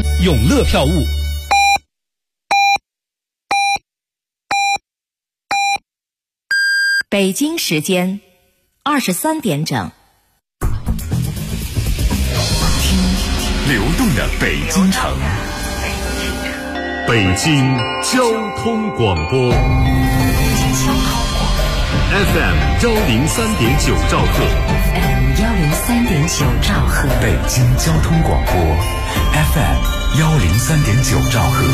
永乐票务。 北京时间23点整。 听流动的北京城，北京交通广播 FM 103.9兆赫， 103.9兆赫， 北京交通广播 FM 103.9兆赫。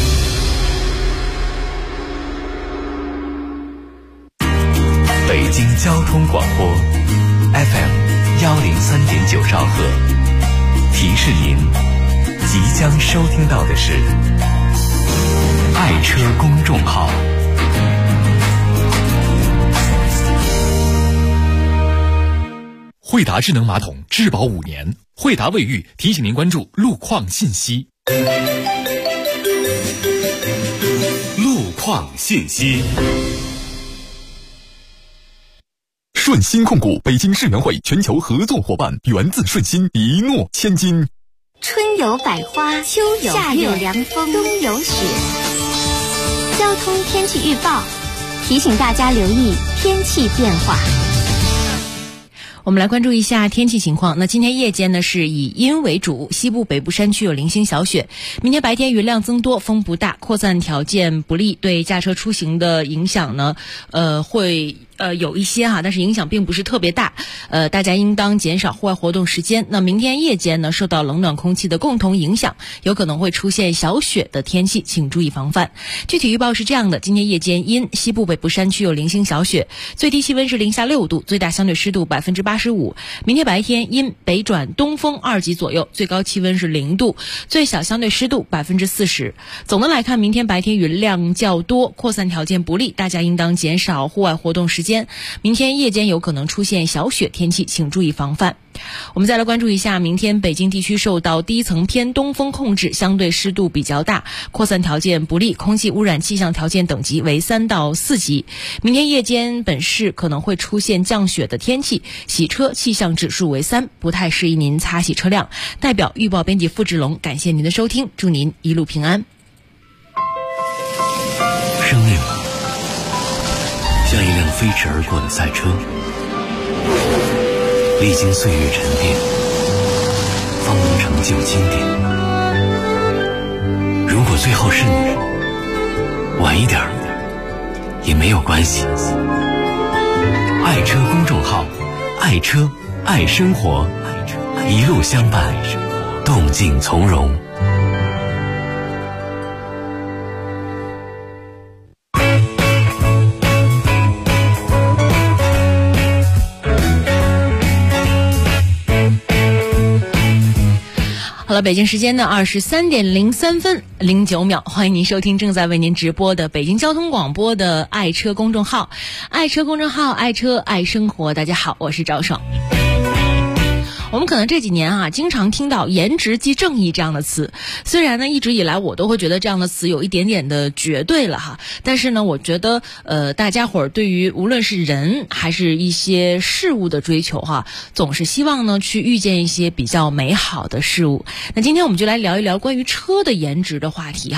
北京交通广播 FM 103.9兆赫，提示您即将收听到的是爱车公众号。 惠达智能马桶质保5年，惠达卫浴提醒您关注路况信息。 路况信息。 顺鑫控股北京世园会全球合作伙伴，源自顺鑫，一诺千金。 春有百花，秋有夏有凉风，冬有雪。交通天气预报提醒大家留意天气变化。 我们来关注一下天气情况。那今天夜间呢是以阴为主，西部北部山区有零星小雪。明天白天云量增多，风不大，扩散条件不利，对驾车出行的影响呢会有一些但是影响并不是特别大。大家应当减少户外活动时间。那明天夜间呢，受到冷暖空气的共同影响，有可能会出现小雪的天气，请注意防范。具体预报是这样的：今天夜间阴，西部北部山区有零星小雪，最低气温是零下6度，最大相对湿度85%。明天白天阴，北转东风2级左右，最高气温是0度，最小相对湿度40%。总的来看，明天白天云量较多，扩散条件不利，大家应当减少户外活动时间。明天夜间有可能出现小雪天气，请注意防范。我们再来关注一下，明天北京地区受到低层偏东风控制，相对湿度比较大，扩散条件不利，空气污染气象条件等级为3到4级。明天夜间本市可能会出现降雪的天气，洗车气象指数为3，不太适宜您擦洗车辆。代表预报编辑付志龙，感谢您的收听，祝您一路平安。 生命像一辆飞驰而过的赛车，历经岁月沉淀，方能成就经典。如果最后是你，晚一点也没有关系。爱车公众号，爱车爱生活，一路相伴，动静从容。 好了，北京时间的23点03分09秒，欢迎您收听正在为您直播的北京交通广播的爱车公众号，爱车公众号，爱车爱生活。大家好，我是赵爽。我们可能这几年经常听到颜值即正义这样的词，虽然呢一直以来我都会觉得这样的词有一点点的绝对了但是呢我觉得大家伙儿对于无论是人还是一些事物的追求总是希望呢去遇见一些比较美好的事物。那今天我们就来聊一聊关于车的颜值的话题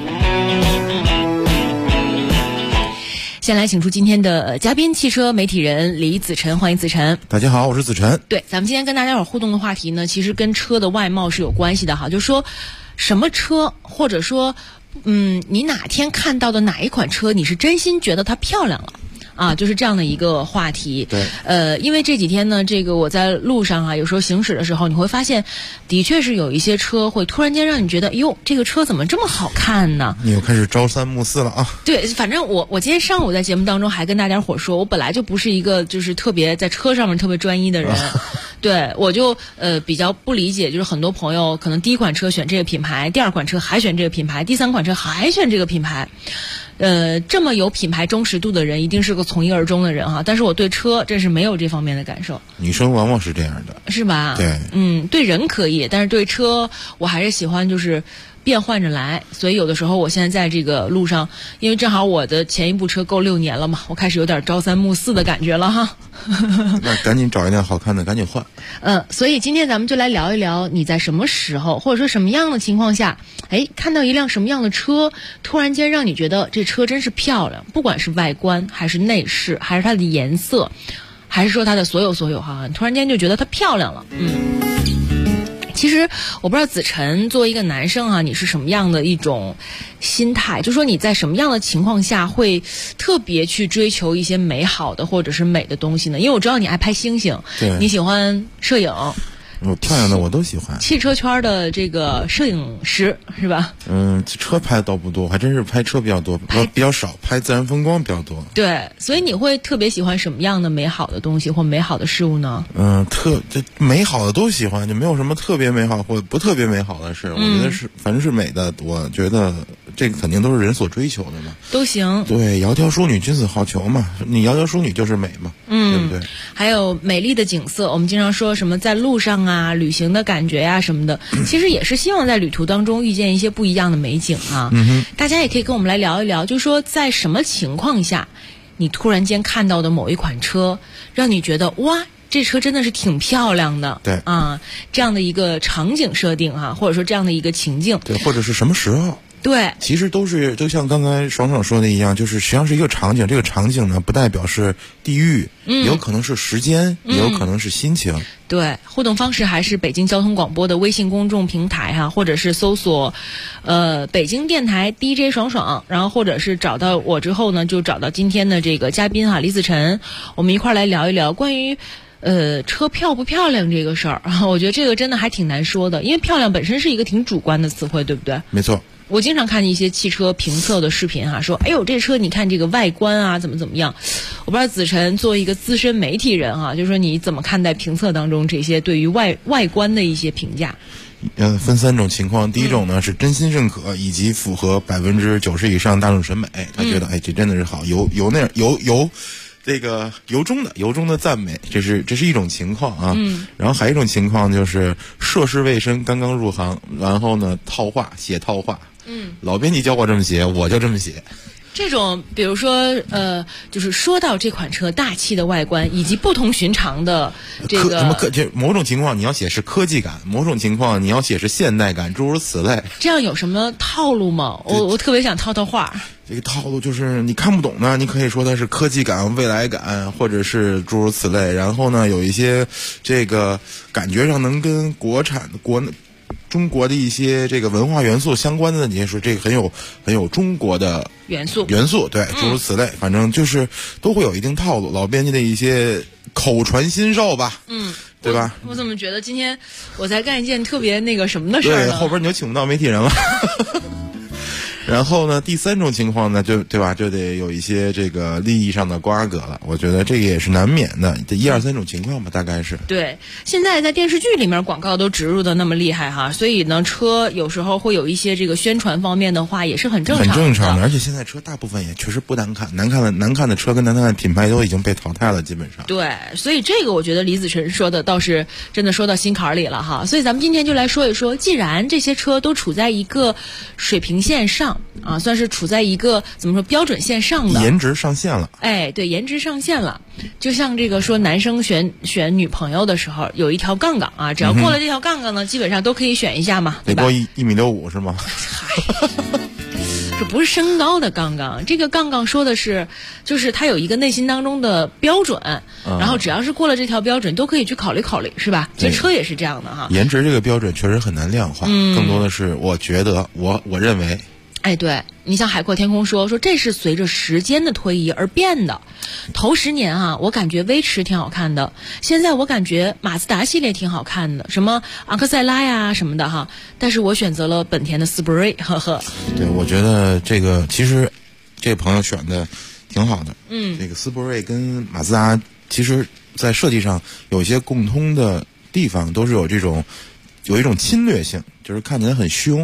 先来请出今天的嘉宾，汽车媒体人李子晨，欢迎子晨。 大家好，我是子晨。 对，咱们今天跟大家伙互动的话题呢，其实跟车的外貌是有关系的就是说什么车，或者说你哪天看到的哪一款车，你是真心觉得它漂亮了就是这样的一个话题。 对， 因为这几天呢，这个我在路上有时候行驶的时候，你会发现，的确是有一些车会突然间让你觉得，哟，这个车怎么这么好看呢？ 你又开始朝三暮四了对，反正我今天上午在节目当中还跟大家伙说，我本来就不是一个就是特别在车上面特别专一的人。对，我就比较不理解，就是很多朋友可能第一款车选这个品牌，第二款车还选这个品牌，第三款车还选这个品牌。 这么有品牌忠实度的人，一定是个从一而终的人哈。但是我对车真是没有这方面的感受。 女生往往是这样的， 是吧？ 对， 对人可以，但是对车我还是喜欢就是变换着来。所以有的时候我现在在这个路上，因为正好我的前一部车够6年了嘛，我开始有点朝三暮四的感觉了哈。 那赶紧找一辆好看的，赶紧换。 所以今天咱们就来聊一聊，你在什么时候或者说什么样的情况下，看到一辆什么样的车，突然间让你觉得这车真是漂亮，不管是外观还是内饰还是它的颜色，还是说它的所有哈，突然间就觉得它漂亮了。其实我不知道子晨作为一个男生哈，你是什么样的一种心态，就说你在什么样的情况下会特别去追求一些美好的或者是美的东西呢？因为我知道你爱拍星星， 对， 你喜欢摄影， 漂亮的我都喜欢。 汽车圈的这个摄影师是吧？ 车拍的倒不多，还真是拍车比较多，比较少，拍自然风光比较多。 对，所以你会特别喜欢什么样的美好的东西或美好的事物呢？ 这美好的都喜欢，就没有什么特别美好或不特别美好的事。我觉得是，反正是美的，我觉得这个肯定都是人所追求的嘛。 都行。对， 窈窕淑女，君子好逑嘛。你窈窕淑女就是美嘛，对不对？ 还有美丽的景色，我们经常说什么在路上啊，旅行的感觉呀什么的，其实也是希望在旅途当中遇见一些不一样的美景啊。大家也可以跟我们来聊一聊，就是说在什么情况下，你突然间看到的某一款车，让你觉得哇，这车真的是挺漂亮的。 对啊，这样的一个场景设定哈，或者说这样的一个情境。 对，或者是什么时候。 对， 其实都是就像刚才爽爽说的一样，就是实际上是一个场景，这个场景呢不代表是地域，也有可能是时间，也有可能是心情。 对，互动方式还是北京交通广播的微信公众平台哈，或者是搜索北京电台 DJ 爽爽，然后或者是找到我之后呢，就找到今天的这个嘉宾哈李子晨，我们一块来聊一聊关于车漂不漂亮这个事儿。我觉得这个真的还挺难说的，因为漂亮本身是一个挺主观的词汇，对不对？ 没错。 我经常看一些汽车评测的视频哈，说哎呦这车你看这个外观啊怎么样。我不知道子晨作为一个资深媒体人哈，就是说你怎么看待评测当中这些对于外观的一些评价？ 分3种情况。第一种呢是真心认可以及符合90%以上大众审美，他觉得这真的是好，由这个由衷的赞美，这是一种情况啊。然后还有一种情况就是涉世未深，刚刚入行，然后呢写套话。老编辑教我这么写，我就这么写。 这种比如说就是说到这款车大气的外观以及不同寻常的这个某种情况你要写是科技感，某种情况你要写是现代感，诸如此类。 这样有什么套路吗？我特别想套话。 这个套路就是你看不懂呢，你可以说它是科技感、未来感，或者是诸如此类。然后呢，有一些这个感觉上能跟中国的一些这个文化元素相关的，你也说这个很有中国的元素，对，诸如此类。反正就是都会有一定套路，老编辑的一些口传心授吧，对吧？ 我怎么觉得今天我在干一件特别那个什么的事儿呢？ 对，后边你就请不到媒体人了。然后呢，第3种情况呢，对吧？就得有一些这个利益上的瓜葛了。我觉得这个也是难免的，这1、2、3种情况吧，大概是。 对，现在在电视剧里面广告都植入的那么厉害哈，所以呢，车有时候会有一些这个宣传方面的话，也是很正常的。 而且现在车大部分也确实不难看，难看的车跟难看的品牌都已经被淘汰了，基本上。 对，所以这个我觉得李子晨说的倒是真的说到心坎里了哈。所以咱们今天就来说一说，既然这些车都处在一个水平线上。算是处在一个怎么说标准线上的， 颜值上线了。 对，颜值上线了。就像这个说男生选女朋友的时候有一条杠杠啊，只要过了这条杠杠呢，基本上都可以选一下嘛，对吧？ 得过1.65米是吗？ 这不是身高的杠杠，这个杠杠说的是，就是他有一个内心当中的标准，然后只要是过了这条标准，都可以去考虑，是吧？这车也是这样的哈。 颜值这个标准确实很难量化，更多的是我觉得我认为。 对，你像海阔天空说这是随着时间的推移而变的。头10年啊，我感觉威驰挺好看的，现在我感觉马自达系列挺好看的，什么昂克赛拉呀什么的哈，但是我选择了本田的斯铂瑞，呵呵。 对，我觉得这个其实这个朋友选的挺好的。这个斯铂瑞跟马自达其实在设计上有一些共通的地方，都是有一种侵略性，就是看起来很凶。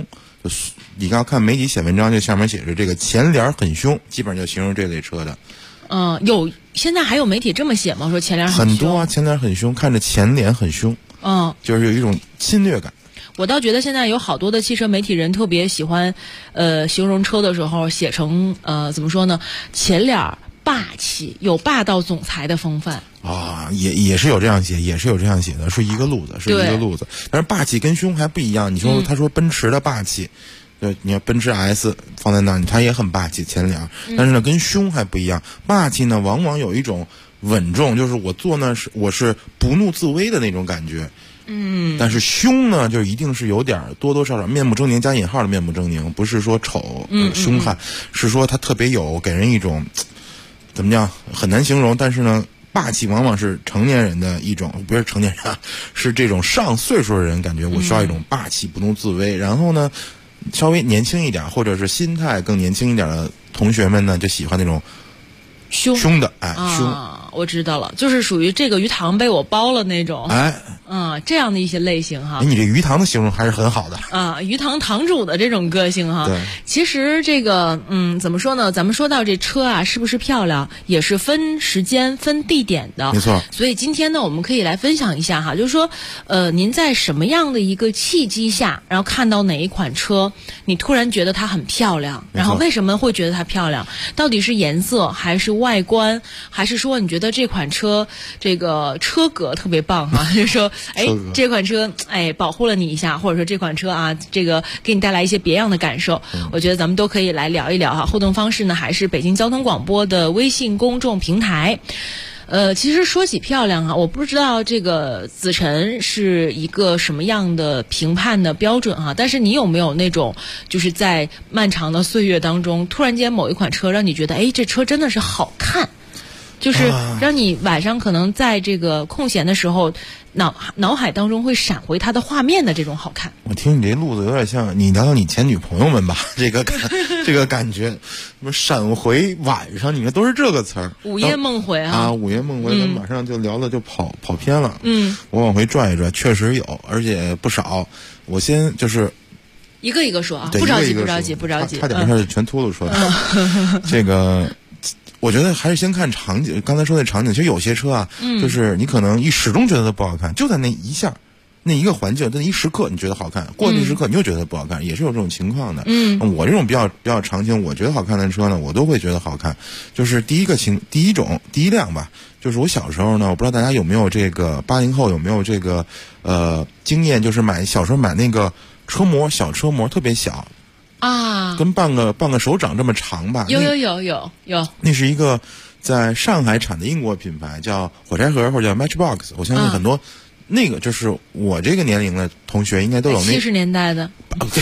你要看媒体写文章，就下面写着这个前脸很凶，基本上就形容这类车的。 现在还有媒体这么写吗？说前脸很多啊，前脸很凶，看着前脸很凶，就是有一种侵略感。 我倒觉得现在有好多的汽车媒体人特别喜欢，形容车的时候写成怎么说呢？前脸霸气，有霸道总裁的风范啊，也是有这样写，也是有这样写的，是一个路子，是一个路子。但是霸气跟凶还不一样。你说他说奔驰的霸气。你要奔驰 S 放在那儿，它也很霸气前脸，但是呢，跟凶还不一样。霸气呢，往往有一种稳重，就是我坐那我是不怒自威的那种感觉。但是凶呢，就一定是有点多多少少面目狰狞加引号的面目狰狞，不是说丑凶悍，是说它特别有给人一种怎么讲很难形容。但是呢，霸气往往是成年人的一种，不是成年人，是这种上岁数的人感觉我需要一种霸气不怒自威。然后呢，稍微年轻一点或者是心态更年轻一点的同学们呢，就喜欢那种凶的，凶。 我知道了，就是属于这个鱼塘被我包了那种，这样的一些类型哈。 你这鱼塘的形容还是很好的鱼塘堂主的这种个性哈。 对， 其实这个怎么说呢？咱们说到这车啊，是不是漂亮，也是分时间、分地点的。 没错。 所以今天呢，我们可以来分享一下哈，就是说，您在什么样的一个契机下，然后看到哪一款车，你突然觉得它很漂亮，然后为什么会觉得它漂亮？到底是颜色，还是外观，还是说你觉得这款车这个车格特别棒哈？就是说，这款车保护了你一下，或者说这款车啊，这个给你带来一些别样的感受。我觉得咱们都可以来聊一聊哈。互动方式呢，还是北京交通广播的微信公众平台。其实说起漂亮哈，我不知道这个子晨是一个什么样的评判的标准哈，但是你有没有那种就是在漫长的岁月当中，突然间某一款车让你觉得，这车真的是好看，就是让你晚上可能在这个空闲的时候，脑海当中会闪回它的画面的这种好看。 我听你这路子有点像你聊聊你前女朋友们吧，这个感觉，什么闪回晚上，你看都是这个词儿。 午夜梦回午夜梦回，咱们马上就聊了，就跑偏了。我往回转一转，确实有，而且不少。我先就是一个一个说啊，不着急， 差点一下就全秃噜说的。这个。我觉得还是先看场景，刚才说的场景，其实有些车啊，就是你可能始终觉得它不好看，就在那一下，那一个环境，那一时刻你觉得好看，过了那时刻你又觉得它不好看，也是有这种情况的。我这种比较常情，我觉得好看的车呢，我都会觉得好看。就是第一辆吧，就是我小时候呢，我不知道大家有没有这个80后有没有这个经验，就是小时候买那个车模，小车模特别小。跟半个手掌这么长吧？ 有。 那是一个在上海产的英国品牌，叫火柴盒或者叫 Matchbox。我相信很多那个就是我这个年龄的同学应该都有那 70年代的。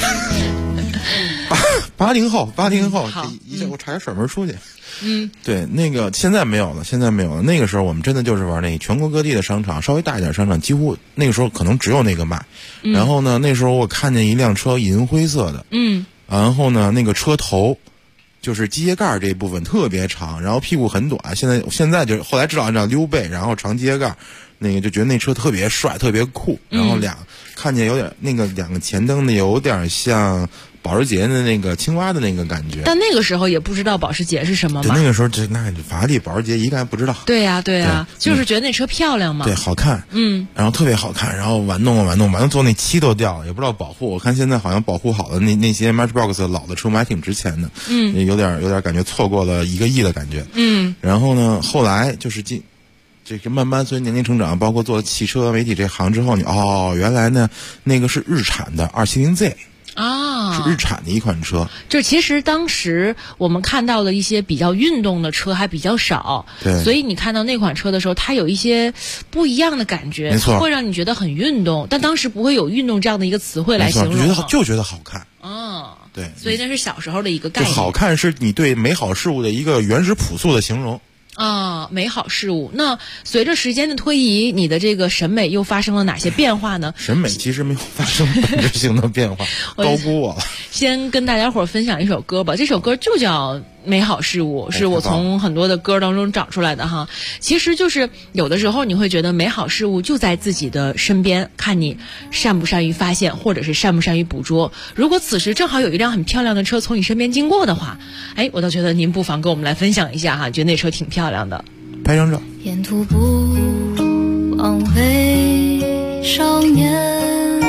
80后，一下我差点甩门出去。对，那个现在没有了。那个时候我们真的就是玩那全国各地的商场，稍微大一点商场，几乎那个时候可能只有那个卖。然后呢，那时候我看见一辆车银灰色的。然后呢，那个车头就是机械盖这一部分特别长，然后屁股很短。现在就后来知道溜背，然后长机械盖，那个就觉得那车特别帅，特别酷。然后看见有点那个两个前灯的有点像保时捷的那个青蛙的那个感觉。 但那个时候也不知道保时捷是什么嘛。 那个时候那法拉利、保时捷一概不知道。 对呀，就是觉得那车漂亮嘛。 对，好看。然后特别好看，然后玩弄，最后那漆都掉了，也不知道保护。我看现在好像保护好了，那些 Matchbox 老的车还挺值钱的。有点感觉错过了1个亿的感觉。然后呢，后来就是这个慢慢随着年龄成长，包括做汽车媒体这行之后，原来呢那个是日产的270Z。是日产的一款车。 就其实当时我们看到的一些比较运动的车还比较少， 对， 所以你看到那款车的时候，它有一些不一样的感觉， 没错， 会让你觉得很运动，但当时不会有运动这样的一个词汇来形容， 就觉得好看。对， 所以那是小时候的一个概念。 好看是你对美好事物的一个原始朴素的形容。 美好事物。那随着时间的推移，你的这个审美又发生了哪些变化呢？ 审美其实没有发生本质性的变化，高估我了。 先跟大家伙分享一首歌吧，这首歌就叫美好事物，是我从很多的歌当中找出来的哈。其实就是有的时候你会觉得美好事物就在自己的身边，看你善不善于发现，或者是善不善于捕捉。如果此时正好有一辆很漂亮的车从你身边经过的话，我倒觉得您不妨跟我们来分享一下哈，觉得那车挺漂亮的。 拍张照。 沿途不枉为少年，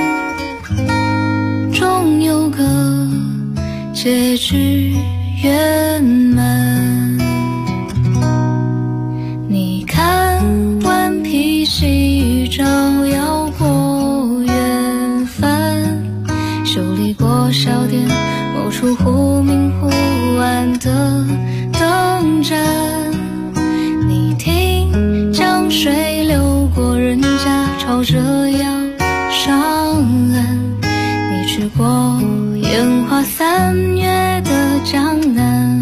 终有个结局圆满。你看顽皮细雨照耀过远帆，修理过小店某处忽明忽暗的灯盏。你听江水流过人家，朝着要上岸。你去过烟花三月的江南，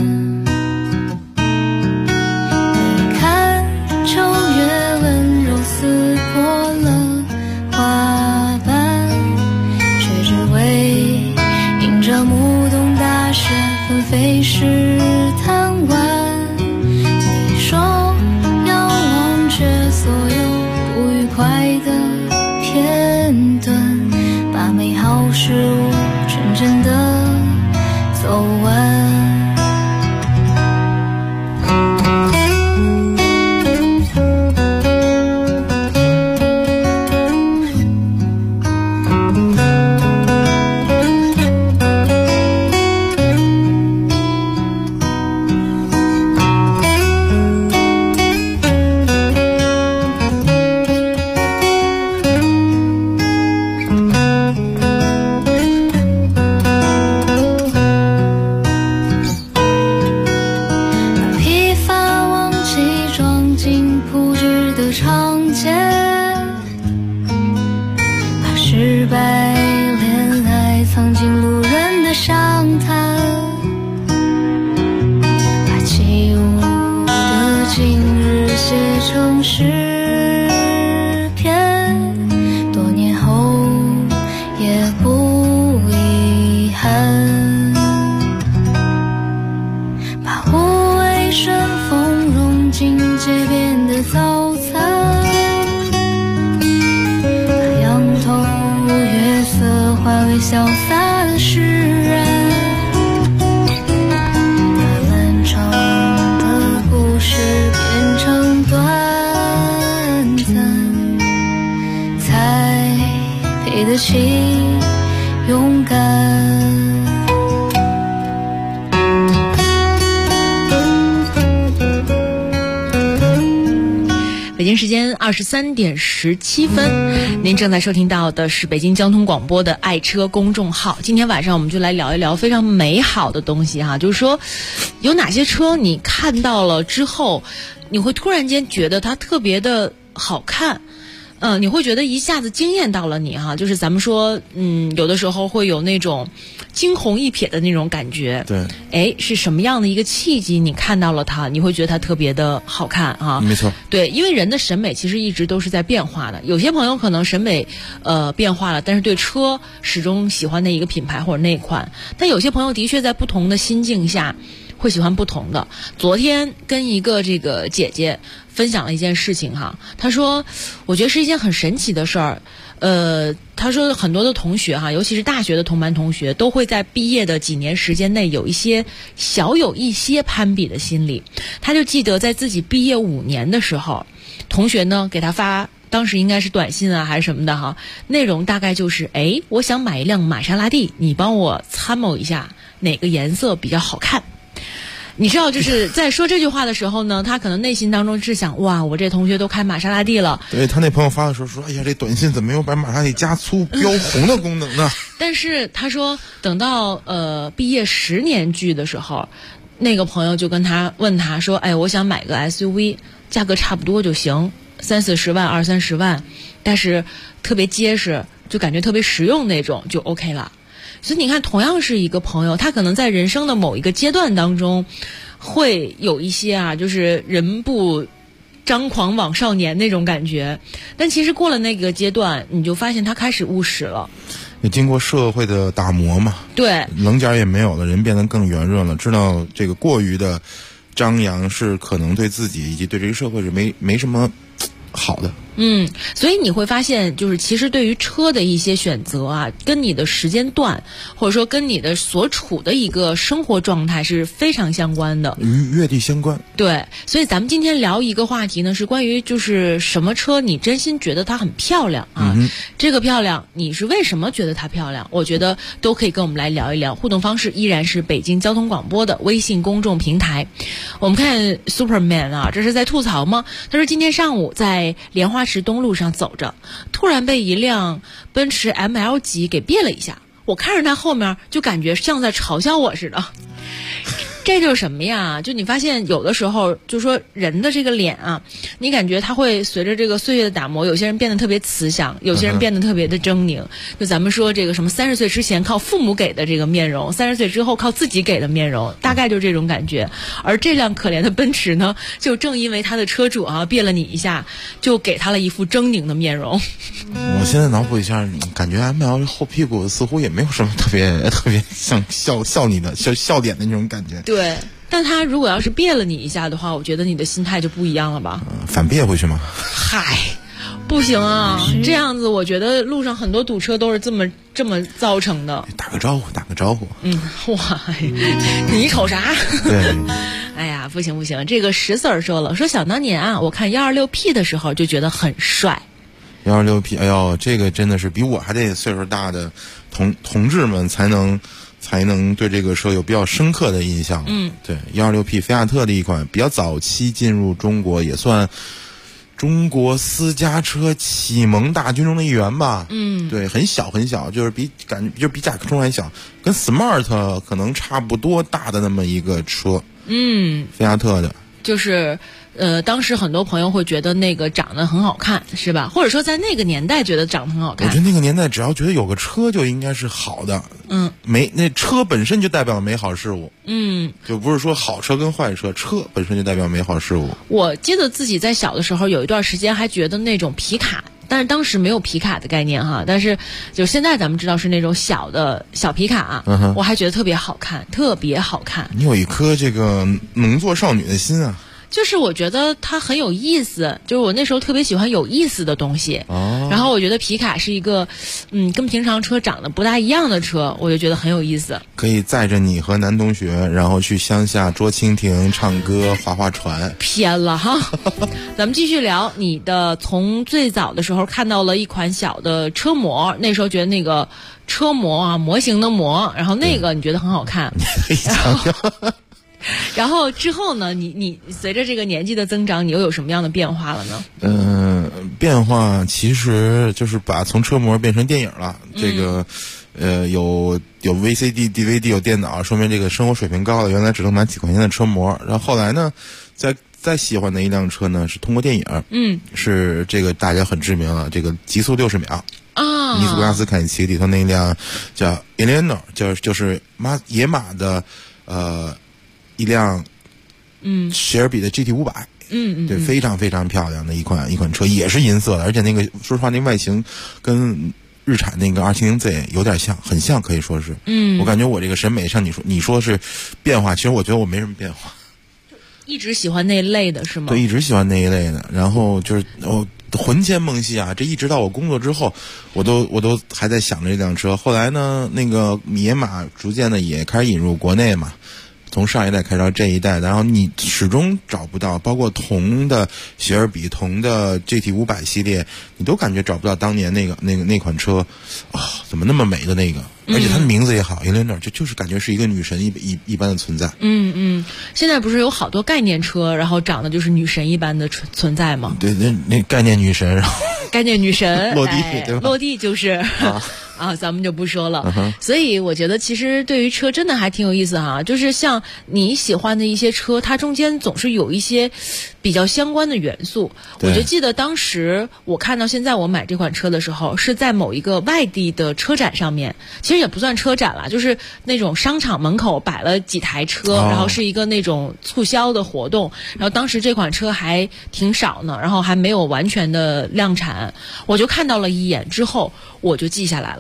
你看秋月温柔撕破了花瓣，却只为迎着暮冬大雪纷飞时贪玩。你说要忘却所有不愉快的片段，把美好事物真正的走完。潇洒的诗人，把漫长的故事变成短暂，才配得起勇敢。 北京时间23:17，您正在收听到的是北京交通广播的爱车公众号。今天晚上我们就来聊一聊非常美好的东西哈，就是说有哪些车你看到了之后，你会突然间觉得它特别的好看。你会觉得一下子惊艳到了你哈，就是咱们说，有的时候会有那种惊鸿一瞥的那种感觉。 对， 是什么样的一个契机？你看到了它，你会觉得它特别的好看哈。 没错， 对，因为人的审美其实一直都是在变化的。有些朋友可能审美变化了，但是对车始终喜欢那一个品牌或者那一款。但有些朋友的确在不同的心境下会喜欢不同的。昨天跟一个这个姐姐分享了一件事情哈，她说我觉得是一件很神奇的事儿。她说很多的同学哈，尤其是大学的同班同学，都会在毕业的几年时间内有一些攀比的心理。她就记得在自己毕业5年的时候，同学呢给她发，当时应该是短信啊还是什么的哈，内容大概就是我想买一辆玛莎拉蒂，你帮我参谋一下哪个颜色比较好看。你知道，就是在说这句话的时候呢，他可能内心当中是想，哇，我这同学都开玛莎拉蒂了。 对，他那朋友发的时候说，哎呀，这短信怎么没有把玛莎拉蒂加粗标红的功能呢？ 但是他说，等到毕业10年聚的时候，那个朋友就问他说，我想买个 SUV， 价格差不多就行，30-40万，20-30万，但是特别结实，就感觉特别实用那种，就 OK 了。所以你看，同样是一个朋友，他可能在人生的某一个阶段当中，会有一些就是人不张狂枉少年那种感觉，但其实过了那个阶段，你就发现他开始务实了。 也经过社会的打磨嘛， 对， 棱角也没有了，人变得更圆润了，知道这个过于的张扬是可能对自己以及对这个社会是没什么好的。 所以你会发现，就是其实对于车的一些选择啊，跟你的时间段，或者说跟你的所处的一个生活状态是非常相关的， 与阅历相关。 对，所以咱们今天聊一个话题呢，是关于就是什么车你真心觉得它很漂亮啊？这个漂亮，你是为什么觉得它漂亮？我觉得都可以跟我们来聊一聊。互动方式依然是北京交通广播的微信公众平台。我们看 Superman 啊，这是在吐槽吗？他说今天上午在莲花池东路上走着，突然被一辆奔驰 ML 级给别了一下，我看着他后面就感觉像在嘲笑我似的。这就是什么呀？就你发现有的时候，就说人的这个脸啊，你感觉他会随着这个岁月的打磨，有些人变得特别慈祥，有些人变得特别的狰狞。就咱们说这个什么30岁之前靠父母给的这个面容，30岁之后靠自己给的面容，大概就这种感觉。而这辆可怜的奔驰呢，就正因为他的车主啊别了你一下，就给他了一副狰狞的面容。 我现在脑补一下，感觉 ML 后屁股似乎也没有什么特别像笑你的笑脸的那种感觉。 对，但他如果要是别了你一下的话，我觉得你的心态就不一样了吧？ 反别回去吗？ 嗨，不行啊！这样子，我觉得路上很多堵车都是这么造成的。 打个招呼。 哇，你瞅啥？ 对。 哎呀，不行，这个石 Sir 说了，说想当年啊，我看126P 的时候就觉得很帅。 126P， 哎呦，这个真的是比我还得岁数大的同志们才能对这个车有比较深刻的印象。对，126P 菲亚特的一款比较早期进入中国，也算中国私家车启蒙大军中的一员吧。对，很小，就是比甲壳虫还小，跟 Smart 可能差不多大的那么一个车。菲亚特的， 就是当时很多朋友会觉得那个长得很好看，是吧？或者说在那个年代觉得长得很好看。 我觉得那个年代只要觉得有个车就应该是好的。那车本身就代表美好事物。就不是说好车跟坏车，车本身就代表美好事物。 我记得自己在小的时候有一段时间还觉得那种皮卡，但是当时没有皮卡的概念哈，但是就现在咱们知道是那种小皮卡，我还觉得特别好看。 你有一颗这个能做少女的心啊。 就是我觉得它很有意思，就是我那时候特别喜欢有意思的东西。然后我觉得皮卡是一个跟平常车长得不大一样的车，我就觉得很有意思。 可以载着你和男同学，然后去乡下捉蜻蜓、唱歌、划船。 偏了哈。咱们继续聊你的，从最早的时候看到了一款小的车模，那时候觉得那个车模啊，模型的模，然后那个你觉得很好看。然后之后呢？你随着这个年纪的增长，你又有什么样的变化了呢？ 变化其实就是从车模变成电影了。这个有 VCD、DVD， 有电脑，说明这个生活水平高了。原来只能买几块钱的车模，然后后来呢，再喜欢的一辆车呢，是通过电影，是这个大家很知名了，这个极速60秒啊，尼斯维加斯凯奇里头那辆叫 Eleanor， 就是野马的一辆雪尔比的 GT500，对，非常非常漂亮的一款车，也是银色的，而且那个说实话，那外形跟日产那个270Z 有点像，很像，可以说是。我感觉我这个审美上你说是变化，其实我觉得我没什么变化， 一直喜欢那一类的是吗？ 对，一直喜欢那一类的，然后就是魂牵梦系啊，这一直到我工作之后，我都还在想着这辆车。后来呢，那个野马逐渐的也开始引入国内嘛。从上一代开始到这一代，然后你始终找不到，包括同的雪尔比、同的 GT500 系列，你都感觉找不到当年那款车怎么那么美的那个，而且它的名字也好 Eleanor， 就是感觉是一个女神一般的存在。 现在不是有好多概念车，然后长得就是女神一般的存在吗？ 对，那概念女神，然后概念女神落地，对吧？ 落地就是咱们就不说了。所以我觉得其实对于车真的还挺有意思哈，就是像你喜欢的一些车，它中间总是有一些比较相关的元素。我就记得当时我看到现在我买这款车的时候，是在某一个外地的车展上面，其实也不算车展啦，就是那种商场门口摆了几台车，然后是一个那种促销的活动，然后当时这款车还挺少呢，然后还没有完全的量产，我就看到了一眼之后我就记下来了。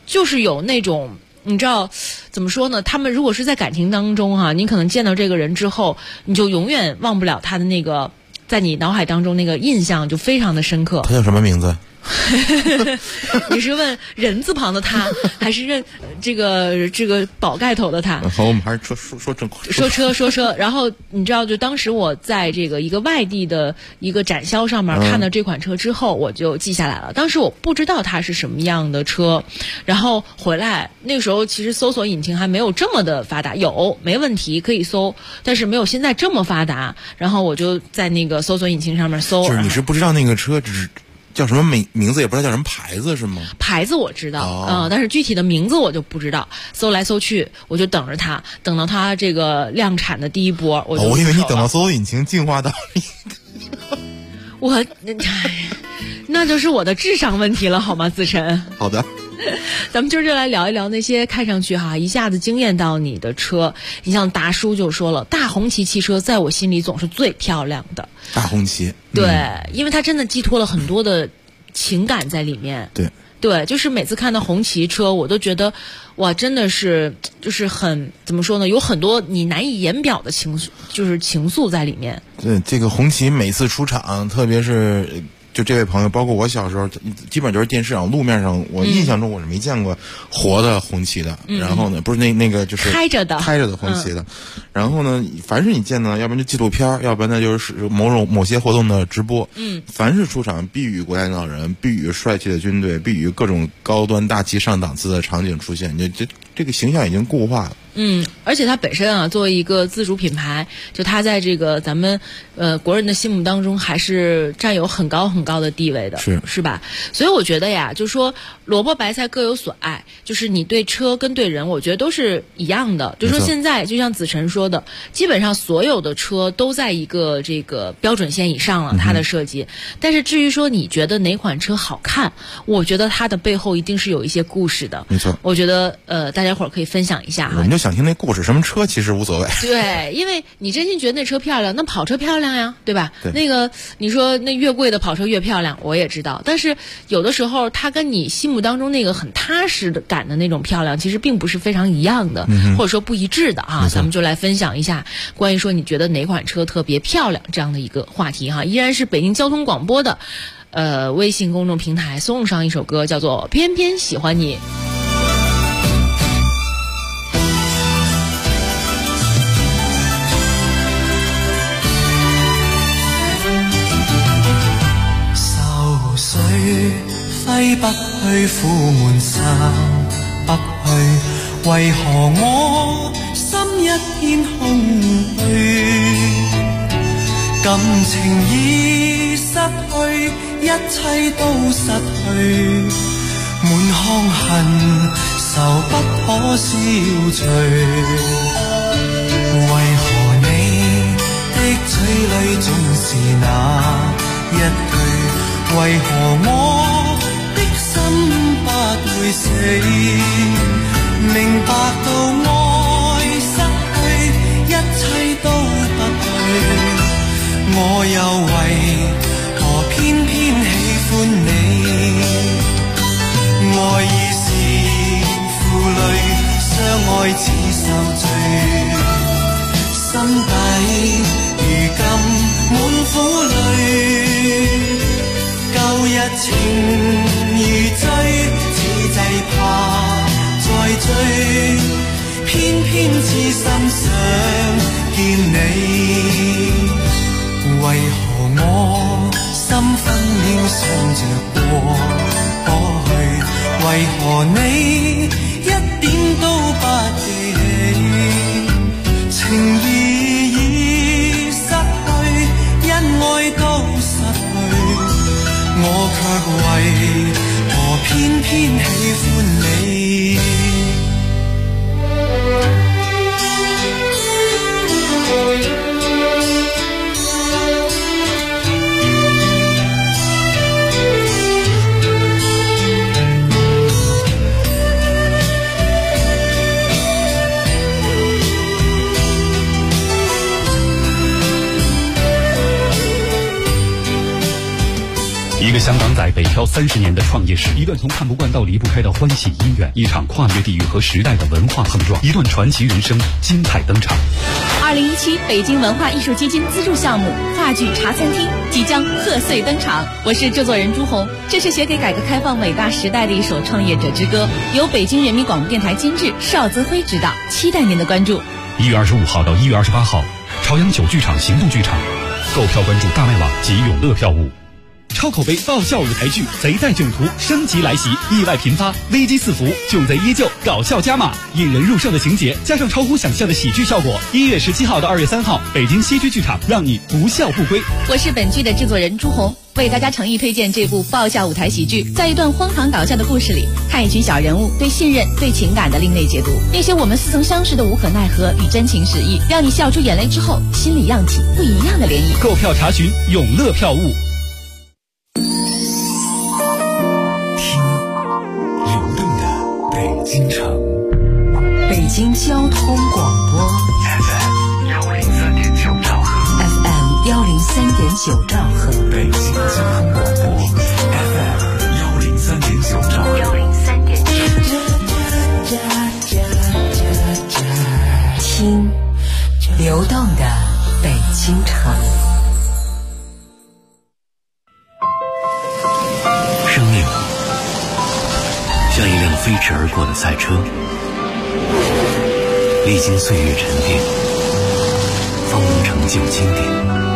就是有那种。你知道怎么说呢？他们如果是在感情当中哈，你可能见到这个人之后，你就永远忘不了他的那个，在你脑海当中那个印象就非常的深刻。 他叫什么名字？ 你是问人字旁的他，还是认这个宝盖头的他？ 好，我们还是说正说车。然后你知道，就当时我在这个一个外地的一个展销上面看到这款车之后，我就记下来了。当时我不知道它是什么样的车，然后回来那个时候其实搜索引擎还没有这么的发达，有没问题可以搜，但是没有现在这么发达。然后我就在那个搜索引擎上面搜， 就是你是不知道那个车只是。叫什么名字也不知道叫什么牌子是吗？ 牌子我知道，但是具体的名字我就不知道。搜来搜去，我就等着它，等到它这个量产的第一波，我以为你等到搜索引擎进化到那就是我的智商问题了，好吗，子晨？ 好的。 咱们今儿就来聊一聊那些看上去一下子惊艳到你的车。你像达叔就说了，大红旗汽车在我心里总是最漂亮的。 大红旗， 对，因为它真的寄托了很多的情感在里面。对，就是每次看到红旗车，我都觉得哇，真的是就是很怎么说呢，有很多你难以言表的情愫在里面。 对，这个红旗每次出场，特别是。就这位朋友，包括我小时候，基本就是电视上、路面上，我印象中我是没见过活的红旗的。然后呢，不是那个就是开着的红旗的。然后呢，凡是你见到，要不然就纪录片，要不然呢就是某些活动的直播。凡是出场，必与国家领导人，必与帅气的军队，必与各种高端大气上档次的场景出现，这个形象已经固化了。 而且它本身作为一个自主品牌，就它在这个咱们国人的心目当中还是占有很高很高的地位的，是吧？所以我觉得呀，就是说萝卜白菜各有所爱，就是你对车跟对人，我觉得都是一样的。就是说现在就像子晨说的，基本上所有的车都在一个这个标准线以上了，它的设计。但是至于说你觉得哪款车好看，我觉得它的背后一定是有一些故事的。 没错， 我觉得大家伙儿可以分享一下哈。 你就想听那故事，什么车其实无所谓。 对，因为你真心觉得那车漂亮，那跑车漂亮呀，对吧？对。那个你说那越贵的跑车越漂亮，我也知道。但是有的时候它跟你心目当中那个很踏实的感的那种漂亮，其实并不是非常一样的，或者说不一致的哈。咱们就来分享一下关于说你觉得哪款车特别漂亮这样的一个话题哈。依然是北京交通广播的微信公众平台送上一首歌，叫做《偏偏喜欢你》。 揮不去，苦悶散不去，為何我心一片空虛？感情已失去，一切都失去，滿腔恨愁不可消除。為何你的嘴裡總是那一句？為何我的心不會死？明白到愛失去，一切都不對。我又為何偏偏喜歡你？愛已是負累，相愛似受罪，心底如今滿苦淚。舊日情如醉，此際怕再追，偏偏痴心想見你。為何我心分秒想着過去？為何你一點都不記起？情義已失去，恩愛都失去。我卻為何偏偏喜歡你？ 一个香港仔北漂30年的创业史，一段从看不惯到离不开的欢喜姻缘，一场跨越地域和时代的文化碰撞，一段传奇人生精彩登场。 2017北京文化艺术基金资助项目话剧茶餐厅即将贺岁登场，我是制作人朱红。这是写给改革开放伟大时代的一首创业者之歌，由北京人民广播电台监制，邵泽辉指导，期待您的关注。 1月25号到1月28号，朝阳9剧场行动剧场，购票关注大麦网及永乐票务。超口碑爆笑舞台剧《贼在囧途》升级来袭，意外频发，危机四伏，囧贼依旧，搞笑加码，引人入胜的情节加上超乎想象的喜剧效果。1月17号到2月3号，北京西区剧场，让你不笑不归。 我是本剧的制作人朱红，为大家诚意推荐这部爆笑舞台喜剧。在一段荒唐搞笑的故事里，看一群小人物对信任、对情感的另类解读，那些我们似曾相识的无可奈何与真情实意，让你笑出眼泪之后，心里漾起不一样的涟漪。 购票查询永乐票务。 京城，北京交通广播 FM 103.9兆赫 ，FM 103.9兆赫，北京交通广播 FM 103.9兆赫，103.9。听流动的北京城，生命像一辆飞驰而过的赛车，历经岁月沉淀，方能成就经典。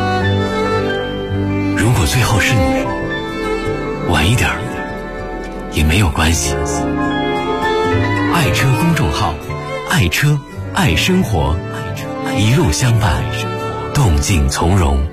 如果最后是你，晚一点也没有关系。爱车公众号，爱车爱生活，一路相伴，动静从容。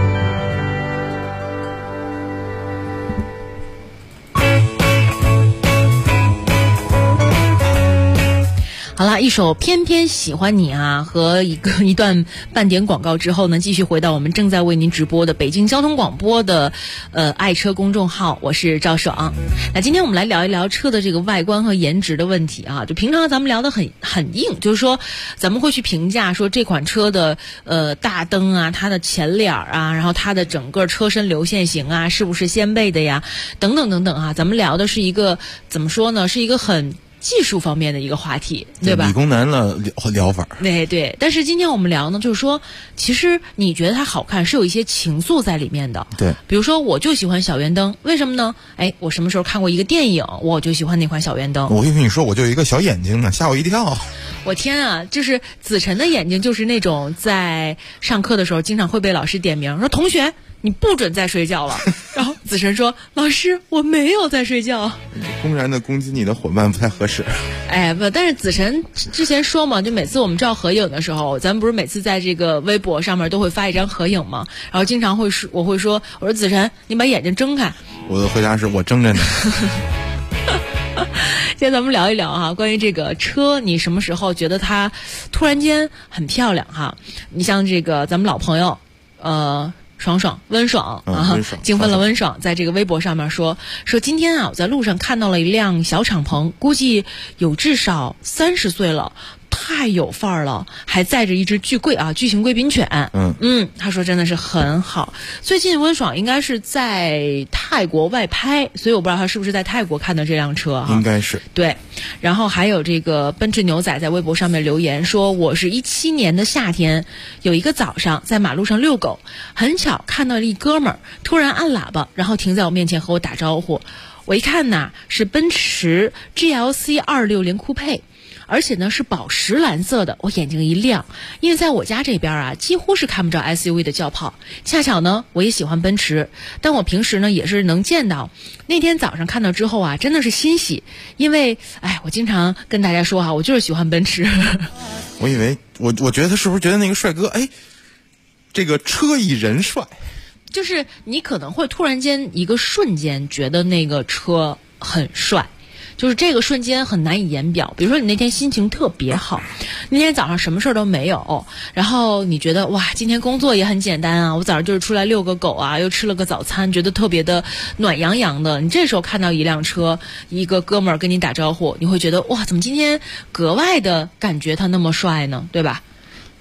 好了，一首偏偏喜欢你啊，和一段半点广告之后呢，继续回到我们正在为您直播的北京交通广播的爱车公众号，我是赵爽。那今天我们来聊一聊车的这个外观和颜值的问题啊。就平常咱们聊得很硬，就是说咱们会去评价说这款车的大灯啊，它的前脸啊，然后它的整个车身流线型啊，是不是掀背的呀，等等等等啊。咱们聊的是一个怎么说呢，是一个很技术方面的一个话题，对吧？ 理工男的聊法。 对，但是今天我们聊呢，就是说，其实你觉得它好看，是有一些情愫在里面的。 对， 比如说，我就喜欢小圆灯，为什么呢？哎，我什么时候看过一个电影，我就喜欢那款小圆灯。 我跟你说，我就有一个小眼睛呢，吓我一跳。 我天啊，就是子晨的眼睛，就是那种在上课的时候经常会被老师点名，说同学，你不准再睡觉了。然后子晨说：“老师，我没有在睡觉。” 公然的攻击你的伙伴不太合适。 哎不，但是子晨之前说嘛，就每次我们照合影的时候，咱们不是每次在这个微博上面都会发一张合影吗？然后经常我会说子晨，你把眼睛睁开。 我的回答是我睁着呢。 今天咱们聊一聊哈，关于这个车，你什么时候觉得它突然间很漂亮哈？你像这个咱们老朋友，温爽啊，精分了温爽，在这个微博上面说今天啊，我在路上看到了一辆小敞篷，估计有至少30岁了。太有范儿了，还载着一只巨型贵宾犬。他说真的是很好。最近温爽应该是在泰国外拍，所以我不知道他是不是在泰国看的这辆车哈。 应该是。 对，然后还有这个奔驰牛仔在微博上面留言说，我是17年的夏天，有一个早上在马路上遛狗，很巧看到了一哥们儿突然按喇叭，然后停在我面前和我打招呼。我一看呐，是奔驰 GLC 260酷配。而且呢是宝石蓝色的，我眼睛一亮，因为在我家这边啊，几乎是看不着 SUV 的轿跑。恰巧呢，我也喜欢奔驰，但我平时呢也是能见到。那天早上看到之后啊，真的是欣喜，因为我经常跟大家说啊，我就是喜欢奔驰。 我以为我觉得他是不是觉得那个帅哥，这个车艺人帅， 就是你可能会突然间一个瞬间觉得那个车很帅。就是这个瞬间很难以言表，比如说你那天心情特别好，那天早上什么事儿都没有，然后你觉得哇，今天工作也很简单啊，我早上就是出来遛个狗啊，又吃了个早餐，觉得特别的暖洋洋的。你这时候看到一辆车，一个哥们儿跟你打招呼，你会觉得哇，怎么今天格外的感觉他那么帅呢，对吧？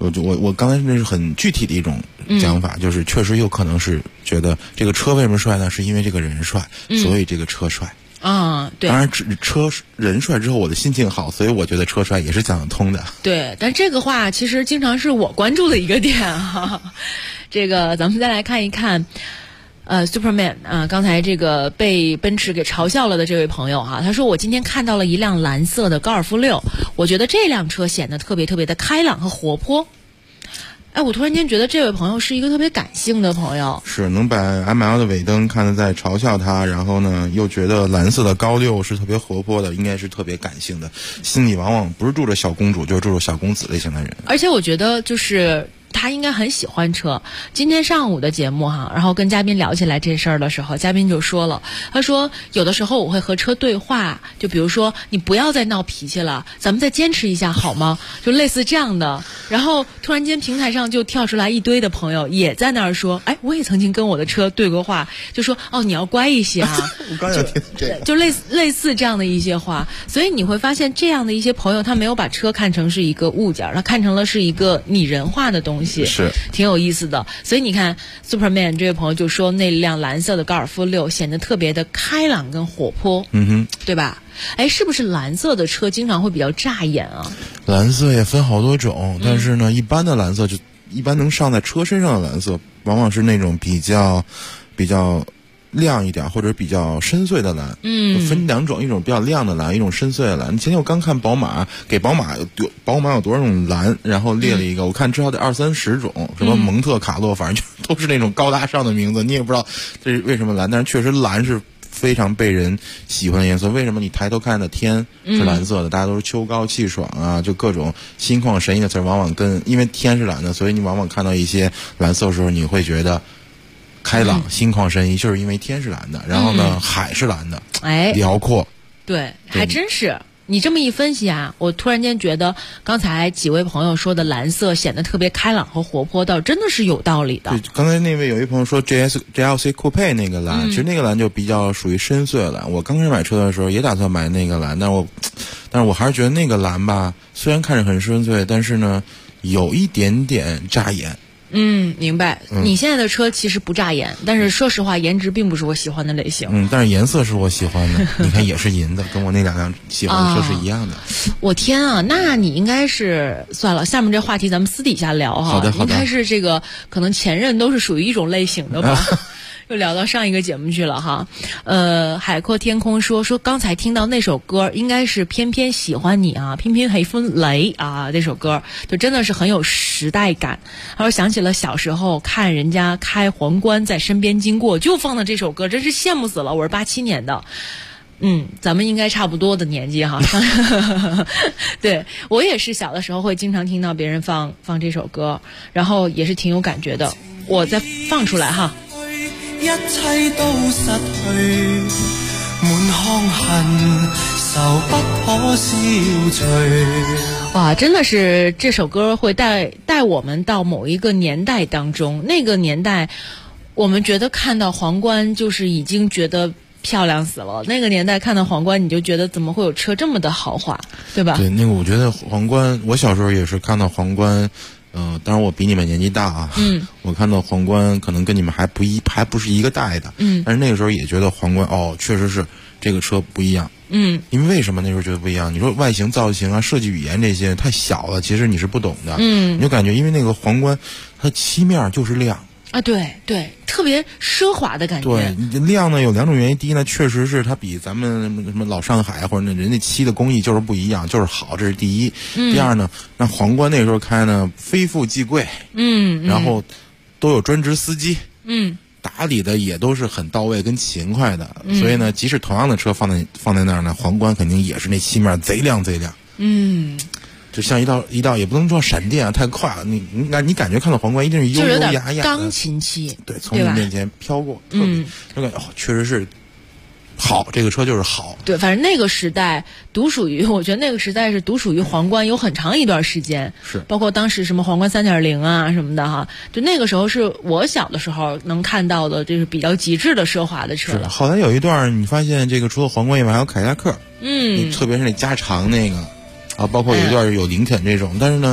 我刚才那是很具体的一种讲法，就是确实有可能是觉得这个车为什么帅呢？是因为这个人帅，所以这个车帅。 对。 当然，人帅之后，我的心情好，所以我觉得车帅也是讲得通的。 对，但这个话其实经常是我关注的一个点哈。这个咱们再来看一看。Superman 刚才这个被奔驰给嘲笑了的这位朋友哈，他说我今天看到了一辆蓝色的高尔夫6，我觉得这辆车显得特别特别的开朗和活泼。我突然间觉得这位朋友是一个特别感性的朋友， 是能把 ML 的尾灯看得在嘲笑他，然后呢又觉得蓝色的高6是特别活泼的，应该是特别感性的，心里往往不是住着小公主，就是住着小公子类型的人。 而且我觉得就是他应该很喜欢车。今天上午的节目哈，然后跟嘉宾聊起来这事儿的时候，嘉宾就说了，他说有的时候我会和车对话，就比如说你不要再闹脾气了，咱们再坚持一下好吗？就类似这样的。然后突然间平台上就跳出来一堆的朋友也在那儿说，我也曾经跟我的车对过话，就说你要乖一些啊。 我刚想听这个， 就类似这样的一些话。所以你会发现这样的一些朋友，他没有把车看成是一个物件，他看成了是一个拟人化的东西， 是挺有意思的。所以你看 Superman 这位朋友就说那辆蓝色的高尔夫6显得特别的开朗跟活泼，对吧？是不是蓝色的车经常会比较扎眼啊？ 蓝色也分好多种，但是呢，一般的蓝色就一般能上在车身上的蓝色，往往是那种比较亮一点或者比较深邃的蓝。分两种，一种比较亮的蓝，一种深邃的蓝。今天我刚看宝马有多少种蓝，然后列了一个，我看至少得20-30种，什么蒙特卡洛，反正就都是那种高大上的名字，你也不知道这是为什么蓝，但是确实蓝是非常被人喜欢的颜色。为什么你抬头看的天是蓝色的？大家都是秋高气爽啊，就各种心旷神怡的词，往往因为天是蓝的，所以你往往看到一些蓝色的时候，你会觉得开朗、心旷神怡，就是因为天是蓝的，然后呢，海是蓝的，辽阔。 对，还真是。你这么一分析啊，我突然间觉得刚才几位朋友说的蓝色显得特别开朗和活泼，倒真的是有道理的。 对，刚才那位有一朋友说 GLC Coupe 那个蓝，其实那个蓝就比较属于深邃蓝。我刚开始买车的时候也打算买那个蓝，但是我还是觉得那个蓝吧，虽然看着很深邃，但是呢，有一点点扎眼。 明白。你现在的车其实不扎眼，但是说实话，颜值并不是我喜欢的类型。 但是颜色是我喜欢的。你看，也是银的，跟我那两辆喜欢的车是一样的。 我天啊，那你应该是算了，下面这话题咱们私底下聊哈。 好的。 应该是这个，可能前任都是属于一种类型的吧。又聊到上一个节目去了哈。海阔天空说刚才听到那首歌，应该是偏偏喜欢你啊，偏偏喜欢你啊，这首歌就真的是很有时代感。他说想起了小时候看人家开皇冠在身边经过，就放的这首歌，真是羡慕死了。我是87年的。咱们应该差不多的年纪哈。对，我也是小的时候会经常听到别人放这首歌，然后也是挺有感觉的。我再放出来哈。 一切都失去，滿腔恨愁不可消除。 哇，真的是这首歌会带我们到某一个年代当中。那个年代，我们觉得看到皇冠就是已经觉得漂亮死了。那个年代看到皇冠，你就觉得怎么会有车这么的豪华，对吧？ 对，那个我觉得皇冠，我小时候也是看到皇冠。当然我比你们年纪大啊。我看到皇冠可能跟你们还不是一个代的。但是那个时候也觉得皇冠确实是这个车不一样。因为什么那时候觉得不一样？你说外形造型啊、设计语言这些太小了，其实你是不懂的。你就感觉因为那个皇冠它漆面就是亮啊，对，特别奢华的感觉。 对，亮呢有两种原因，第一呢，确实是它比咱们什么老上海或者人家漆的工艺就是不一样，就是好，这是第一。第二呢，那皇冠那时候开呢，非富即贵。然后都有专职司机。打理的也都是很到位跟勤快的。所以呢，即使同样的车放在那儿呢，皇冠肯定也是那漆面贼亮。就像一道也不能说闪电啊，太快了。你感觉看到皇冠一定是优优雅雅的， 钢琴气。 对，从你面前飘过，特别就感觉确实是好，这个车就是好。 对，反正那个时代我觉得那个时代是独属于皇冠有很长一段时间。 是， 包括当时什么皇冠3.0啊什么的哈，就那个时候是我小的时候能看到的，就是比较极致的奢华的车了。 后来有一段你发现这个除了皇冠以外还有凯迪拉克。特别是那加长那个。包括有一段有林肯这种，但是呢，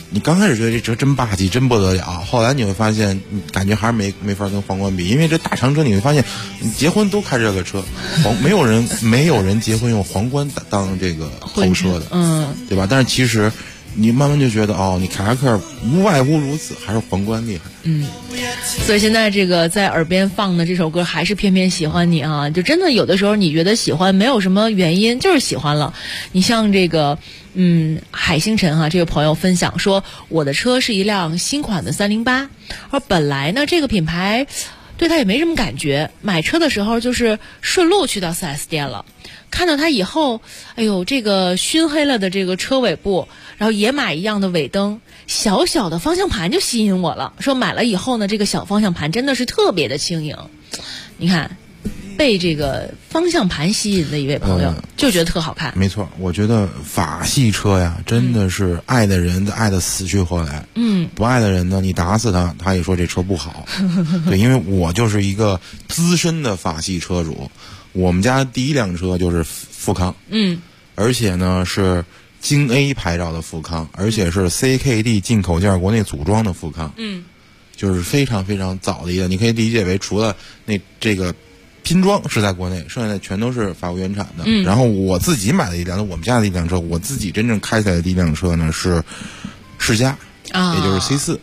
你刚开始觉得这车真霸气，真不得了，后来你会发现，感觉还是没法跟皇冠比，因为这大长车你会发现，你结婚都开这个车，没有人结婚用皇冠当这个头车的，对吧？但是其实你慢慢就觉得你凯迪拉克无外乎如此，还是皇冠厉害。 所以现在这个在耳边放的这首歌还是偏偏喜欢你啊，就真的有的时候你觉得喜欢没有什么原因，就是喜欢了。你像这个海星辰这个朋友分享说，我的车是一辆新款的308，而本来呢这个品牌对他也没什么感觉，买车的时候就是顺路去到 4S 店了，看到它以后，哎呦，这个熏黑了的这个车尾部，然后野马一样的尾灯，小小的方向盘就吸引我了。说买了以后呢，这个小方向盘真的是特别的轻盈。你看，被这个方向盘吸引的一位朋友，就觉得特好看。 没错，我觉得法系车呀，真的是爱的人爱的死去活来。不爱的人呢，你打死他，他也说这车不好。对，因为我就是一个资深的法系车主。我们家第一辆车就是富康，而且呢是京 A 牌照的富康，而且是 CKD 进口件国内组装的富康，就是非常非常早的一个，你可以理解为除了这个拼装是在国内，剩下的全都是法国原产的。然后我自己买的一辆，我们家的一辆车，我自己真正开起来的第一辆车呢是世嘉，也就是 C4，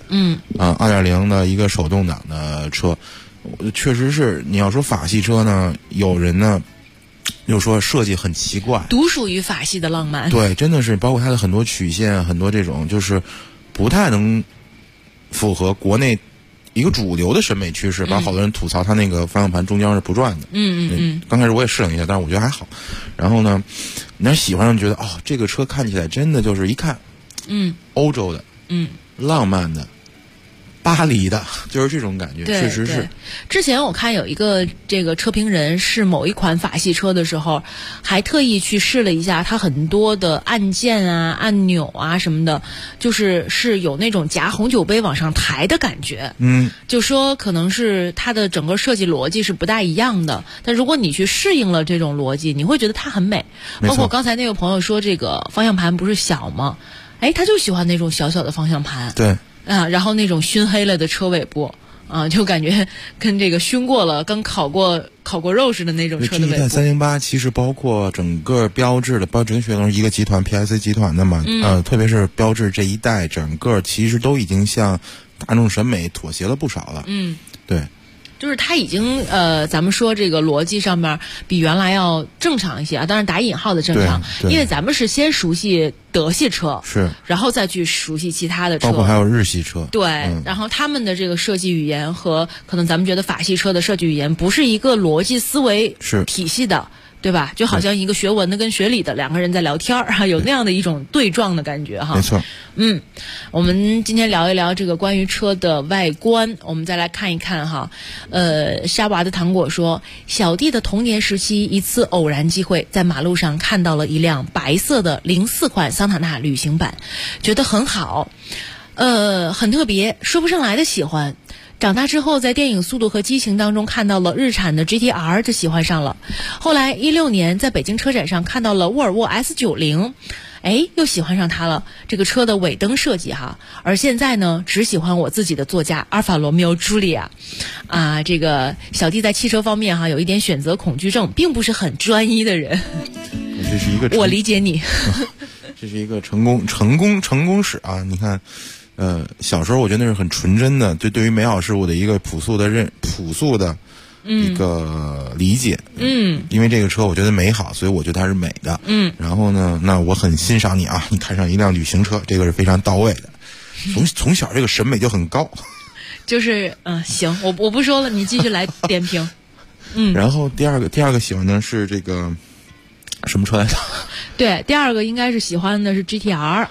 2.0 的一个手动挡的车。确实是，你要说法系车呢，有人呢又说设计很奇怪， 独属于法系的浪漫。 对，真的是包括它的很多曲线，很多这种就是不太能符合国内一个主流的审美趋势，把好多人吐槽它那个方向盘中间是不转的。刚开始我也试了一下，但是我觉得还好。然后呢，你要喜欢上觉得这个车看起来真的就是一看，欧洲的，浪漫的。巴黎的，就是这种感觉，确实是。 之前我看有一个这个车评人试某一款法系车的时候，还特意去试了一下它很多的按键啊、按钮啊什么的，是有那种夹红酒杯往上抬的感觉。就说可能是它的整个设计逻辑是不大一样的，但如果你去适应了这种逻辑，你会觉得它很美。包括刚才那个朋友说这个方向盘不是小吗？他就喜欢那种小小的方向盘。 对。 然后那种熏黑了的车尾部就感觉跟这个熏过了刚烤过肉似的那种车的尾部。 这一代308其实包括整个标致的，整个都是一个集团 PSA 集团的嘛，特别是标致这一代整个其实都已经向大众审美妥协了不少了。对。 就是它已经咱们说这个逻辑上面比原来要正常一些当然打引号的正常，因为咱们是先熟悉德系车， 是， 然后再去熟悉其他的车， 包括还有日系车。 对，然后他们的这个设计语言和可能咱们觉得法系车的设计语言不是一个逻辑思维体系的。对吧？就好像一个学文的跟学理的两个人在聊天有那样的一种对撞的感觉没错。 我们今天聊一聊这个关于车的外观，我们再来看一看沙娃的糖果说，小弟的童年时期一次偶然机会在马路上看到了一辆白色的04款桑塔纳旅行版，觉得很好，很特别，说不上来的喜欢。长大之后在电影《速度和激情》当中看到了日产的 GTR 就喜欢上了，后来16年在北京车展上看到了沃尔沃 S90， 又喜欢上它了，这个车的尾灯设计而现在呢只喜欢我自己的座驾阿尔法罗密欧朱莉亚这个小弟在汽车方面有一点选择恐惧症，并不是很专一的人。 这是一个我理解你这是一个成功史你看小时候我觉得那是很纯真的，对于美好事物的一个朴素的一个理解。因为这个车我觉得美好，所以我觉得它是美的。然后呢，那我很欣赏你你看上一辆旅行车，这个是非常到位的。从小这个审美就很高。 就是行，我不说了，你继续来点评。 然后第二个喜欢的是这个什么车来着？ 对，第二个应该是喜欢的是 GTR。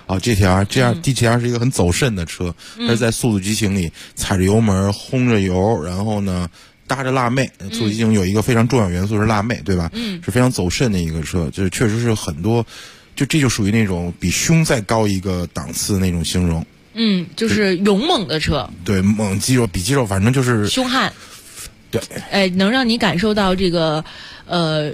GTR 是一个很走肾的车，它是在《速度激情》里踩着油门轰着油，然后呢搭着辣妹。《速度激情》有一个非常重要元素是辣妹，对吧？是非常走肾的一个车，就是确实是很多，这就属于那种比胸再高一个档次那种形容。 就是勇猛的车。对， 猛肌肉比肌肉，反正就是凶悍。 对， 能让你感受到这个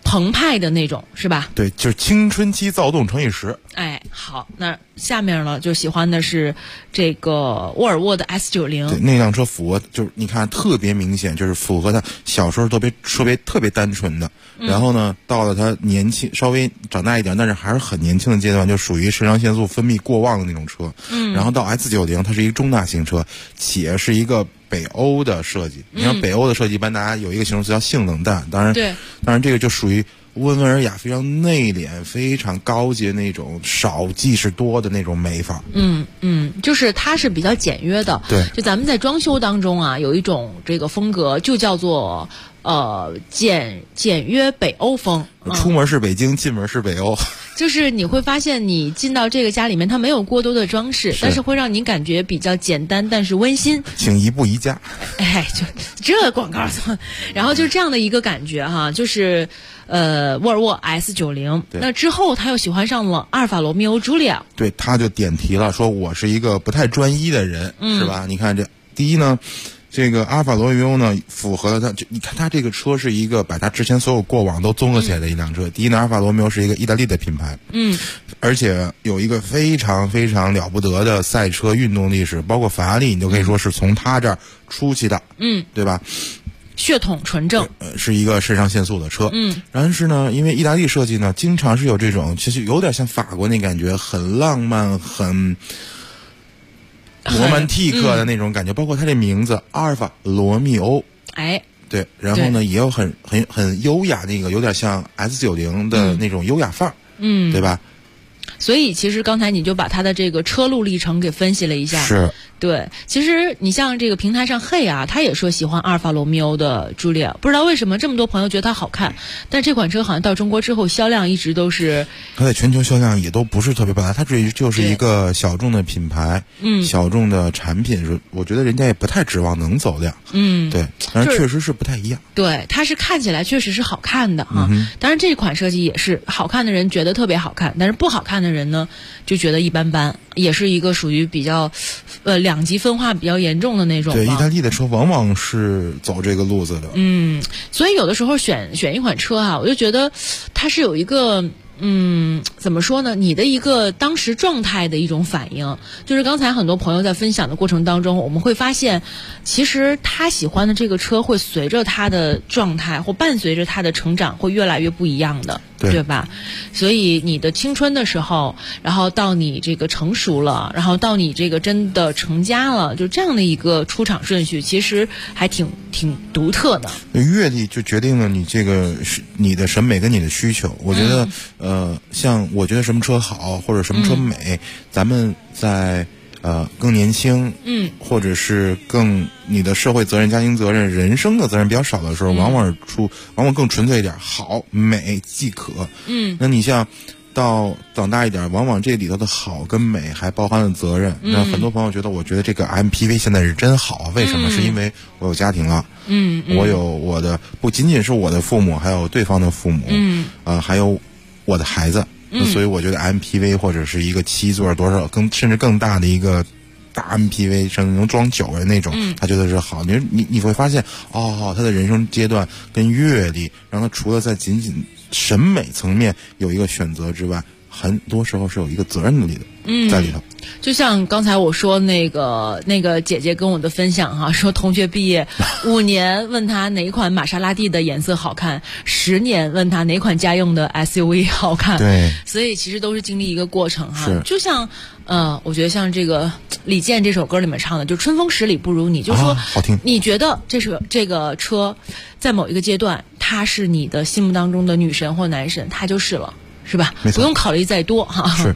澎湃的那种，是吧？ 对，就是青春期躁动乘以10。 哎，好，那下面呢就喜欢的是这个沃尔沃的 S90。 对，那辆车符合，就是你看特别明显，就是符合他小时候特别单纯的。然后呢，到了他年轻稍微长大一点，但是还是很年轻的阶段，就属于肾上腺素分泌过旺的那种车。然后到 S90，它是一个中大型车，且是一个北欧的设计。你看北欧的设计，一般大家有一个形容词叫性冷淡，当然这个就属于温文尔雅、非常内敛、非常高级那种少即是多的那种美法。 就是它是比较简约的。 对， 就咱们在装修当中啊，有一种这个风格，就叫做简约北欧风。 出门是北京，进门是北欧。 就是你会发现，你进到这个家里面，它没有过多的装饰，但是会让你感觉比较简单，但是温馨。 请移步宜家。 哎，就这广告，然后就这样的一个感觉哈，就是沃尔沃 S90。那之后他又喜欢上了阿尔法罗密欧朱莉亚。 对，他就点题了，说我是一个不太专一的人，是吧？你看这第一呢。这个阿尔法罗密欧呢，符合了它。你看它这个车是一个把它之前所有过往都综合起来的一辆车。第一呢，阿尔法罗密欧是一个意大利的品牌，而且有一个非常非常了不得的赛车运动历史，包括法拉利，你就可以说是从它这儿出去的，对吧？ 血统纯正， 是一个肾上腺素的车。但是呢，因为意大利设计呢，经常是有这种，其实有点像法国那感觉，很浪漫，很罗曼蒂克的那种感觉，包括它这名字阿尔法罗密欧， 哎， 对，然后呢也有很优雅，那个有点像 S90的那种优雅范儿，对吧？ 所以其实刚才你就把它的这个车路历程给分析了一下， 是对。其实你像这个平台上嘿啊，他也说喜欢阿尔法罗密欧的朱莉亚，不知道为什么这么多朋友觉得它好看，但这款车好像到中国之后销量一直都是， 它在全球销量也都不是特别大，它这就是一个小众的品牌，小众的产品，我觉得人家也不太指望能走量，对，但是确实是不太一样。 对，它是看起来确实是好看的啊，当然这款设计也是好看的人觉得特别好看，但是不好看的人呢就觉得一般般，也是一个属于比较两极分化比较严重的那种。 对，意大利的车往往是走这个路子的。 所以有的时候选一款车啊，我就觉得它是有一个怎么说呢？你的一个当时状态的一种反应，就是刚才很多朋友在分享的过程当中，我们会发现，其实他喜欢的这个车会随着他的状态或伴随着他的成长，会越来越不一样的，对吧？所以你的青春的时候，然后到你这个成熟了，然后到你这个真的成家了，就这样的一个出场顺序，其实还挺独特的。 阅历就决定了你这个你的审美跟你的需求。我觉得像我觉得什么车好或者什么车美，咱们在更年轻，或者是你的社会责任、家庭责任、人生的责任比较少的时候，往往更纯粹一点，好美即可。那你像到长大一点，往往这里头的好跟美还包含了责任。那很多朋友我觉得这个 MPV 现在是真好，为什么？是因为我有家庭了，我有我的不仅仅是我的父母，还有对方的父母，还有我的孩子。所以我觉得 MPV 或者是一个7座多少甚至更大的一个大 MPV， 甚至能装9人那种，他觉得是好。你会发现他的人生阶段跟阅历，让他除了在仅仅审美层面有一个选择之外，很多时候是有一个责任的在里头。 就像刚才我说那个姐姐跟我的分享哈，说同学毕业5年问他哪款玛莎拉蒂的颜色好看，10年问他哪款家用的 SUV 好看。 对， 所以其实都是经历一个过程哈。就像我觉得像这个李健这首歌里面唱的，就春风十里不如你，就说好听。 你觉得这个车在某一个阶段，它是你的心目当中的女神或男神，它就是了，是吧？不用考虑再多哈。 是。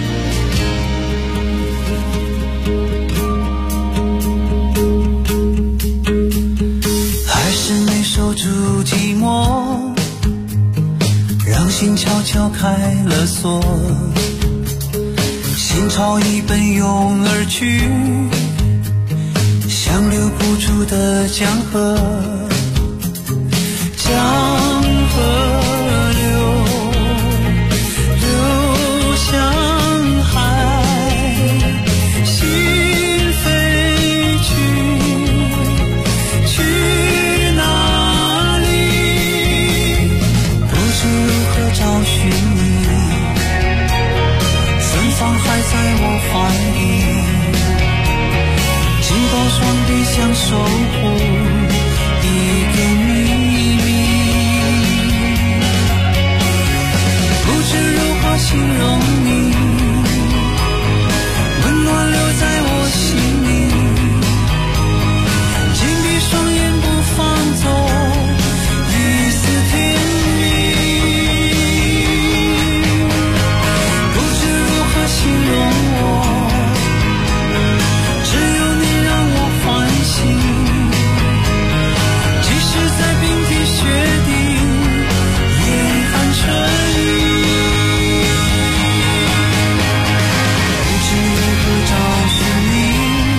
守住寂寞，让心悄悄开了锁，心潮已奔涌而去，像留不住的江河，江河流向海，心飞去哪里？不是想守护一个秘密，不知如何形容你，温暖留在我心里，紧闭双眼不放走一丝甜蜜，不知如何形容我，只有你让我欢喜，即使在冰天雪地夜寒春雨，不知如何找寻你，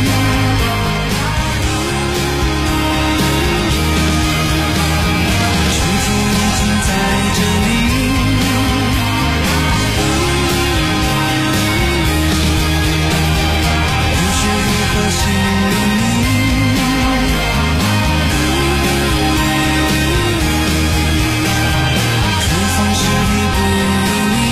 出走已经在这里，不知如何形容你，春风十里不如你。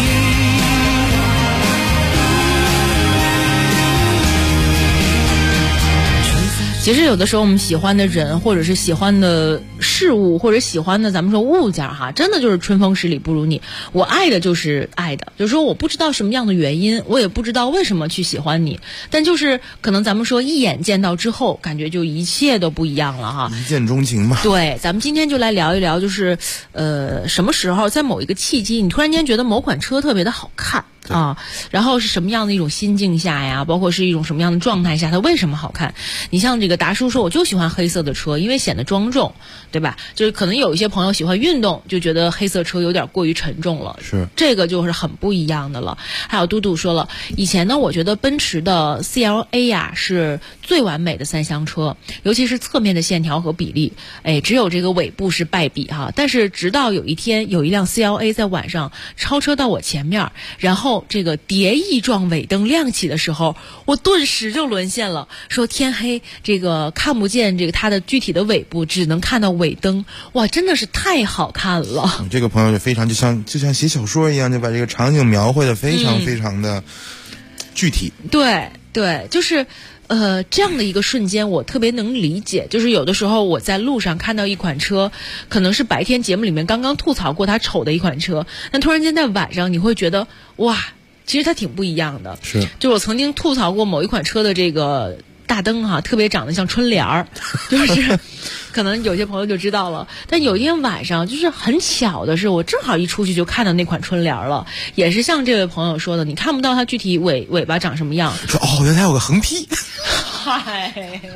其实有的时候我们喜欢的人，或者是喜欢的事物，或者喜欢的咱们说物件哈，真的就是春风十里不如你。我爱的就是爱的，就是说我不知道什么样的原因，我也不知道为什么去喜欢你，但就是可能咱们说一眼见到之后，感觉就一切都不一样了哈。 一见钟情吧。 对，咱们今天就来聊一聊，就是什么时候在某一个契机，你突然间觉得某款车特别的好看啊，然后是什么样的一种心境下呀，包括是一种什么样的状态下，它为什么好看？你像这个达叔说，我就喜欢黑色的车，因为显得庄重，对吧？就是可能有一些朋友喜欢运动，就觉得黑色车有点过于沉重了， 是这个就是很不一样的了。还有嘟嘟说了，以前呢，我觉得奔驰的 CLA 呀是最完美的三厢车，尤其是侧面的线条和比例，哎，只有这个尾部是败笔哈。但是直到有一天，有一辆 CLA 在晚上超车到我前面，然后这个蝶翼状尾灯亮起的时候，我顿时就沦陷了。说天黑，这个看不见这个它的具体的尾部，只能看到尾灯，哇，真的是太好看了。 这个朋友就非常就像写小说一样，就把这个场景描绘的非常非常的具体。 对对，就是这样的一个瞬间我特别能理解，就是有的时候我在路上看到一款车，可能是白天节目里面刚刚吐槽过它丑的一款车，但突然间在晚上你会觉得哇，其实它挺不一样的。 是， 就我曾经吐槽过某一款车的这个大灯哈，特别长得像春联儿，就是可能有些朋友就知道了。但有一天晚上，就是很巧的是，我正好一出去就看到那款春联了，也是像这位朋友说的，你看不到它具体尾巴长什么样。 说哦，原来有个横批。 嗨，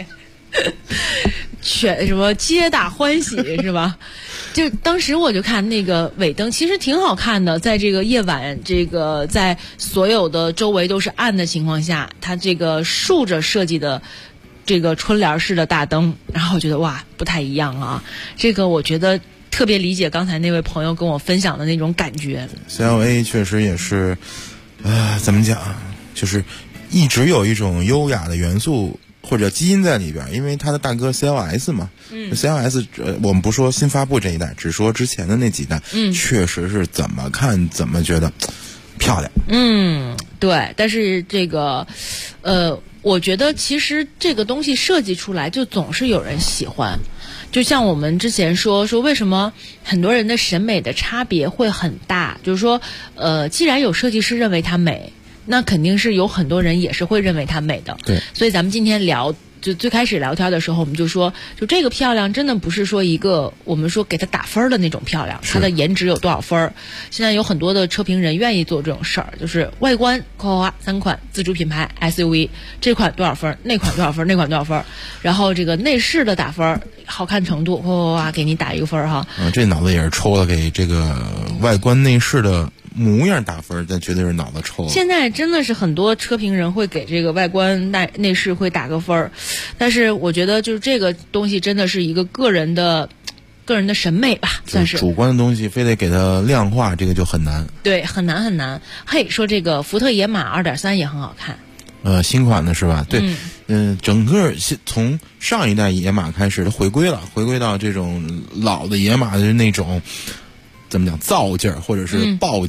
什么皆大欢喜是吧？就当时我就看那个尾灯，其实挺好看的，在这个夜晚，这个在所有的周围都是暗的情况下，它这个竖着设计的这个春联式的大灯，然后我觉得哇，不太一样啊。这个我觉得特别理解刚才那位朋友跟我分享的那种感觉。 CLA 确实也是，怎么讲，就是一直有一种优雅的元素或者基因在里边，因为他的大哥 CLS 嘛，CLS 我们不说新发布这一代，只说之前的那几代，确实是怎么看怎么觉得漂亮。 对，但是这个我觉得其实这个东西设计出来就总是有人喜欢，就像我们之前说为什么很多人的审美的差别会很大，就是说既然有设计师认为它美，那肯定是有很多人也是会认为它美的。 对， 所以咱们今天就最开始聊天的时候，我们就说，就这个漂亮真的不是说一个我们说给它打分的那种漂亮，它的颜值有多少分。现在有很多的车评人愿意做这种事儿，就是外观3款自主品牌 SUV， 这款多少分，那款多少分，那款多少分，然后这个内饰的打分，好看程度给你打一个分哈。 这脑子也是抽了，给这个外观内饰的模样打分，但绝对是脑子抽了。 现在真的是很多车评人会给这个外观内饰会打个分，但是我觉得就是这个东西真的是一个个人的审美吧，算是主观的东西，非得给它量化，这个就很难。 对，很难很难。嘿，说这个福特野马 2.3 也很好看。 新款的是吧？对，整个从上一代野马开始，它回归到这种老的野马的那种怎么讲造劲儿或者是爆劲儿，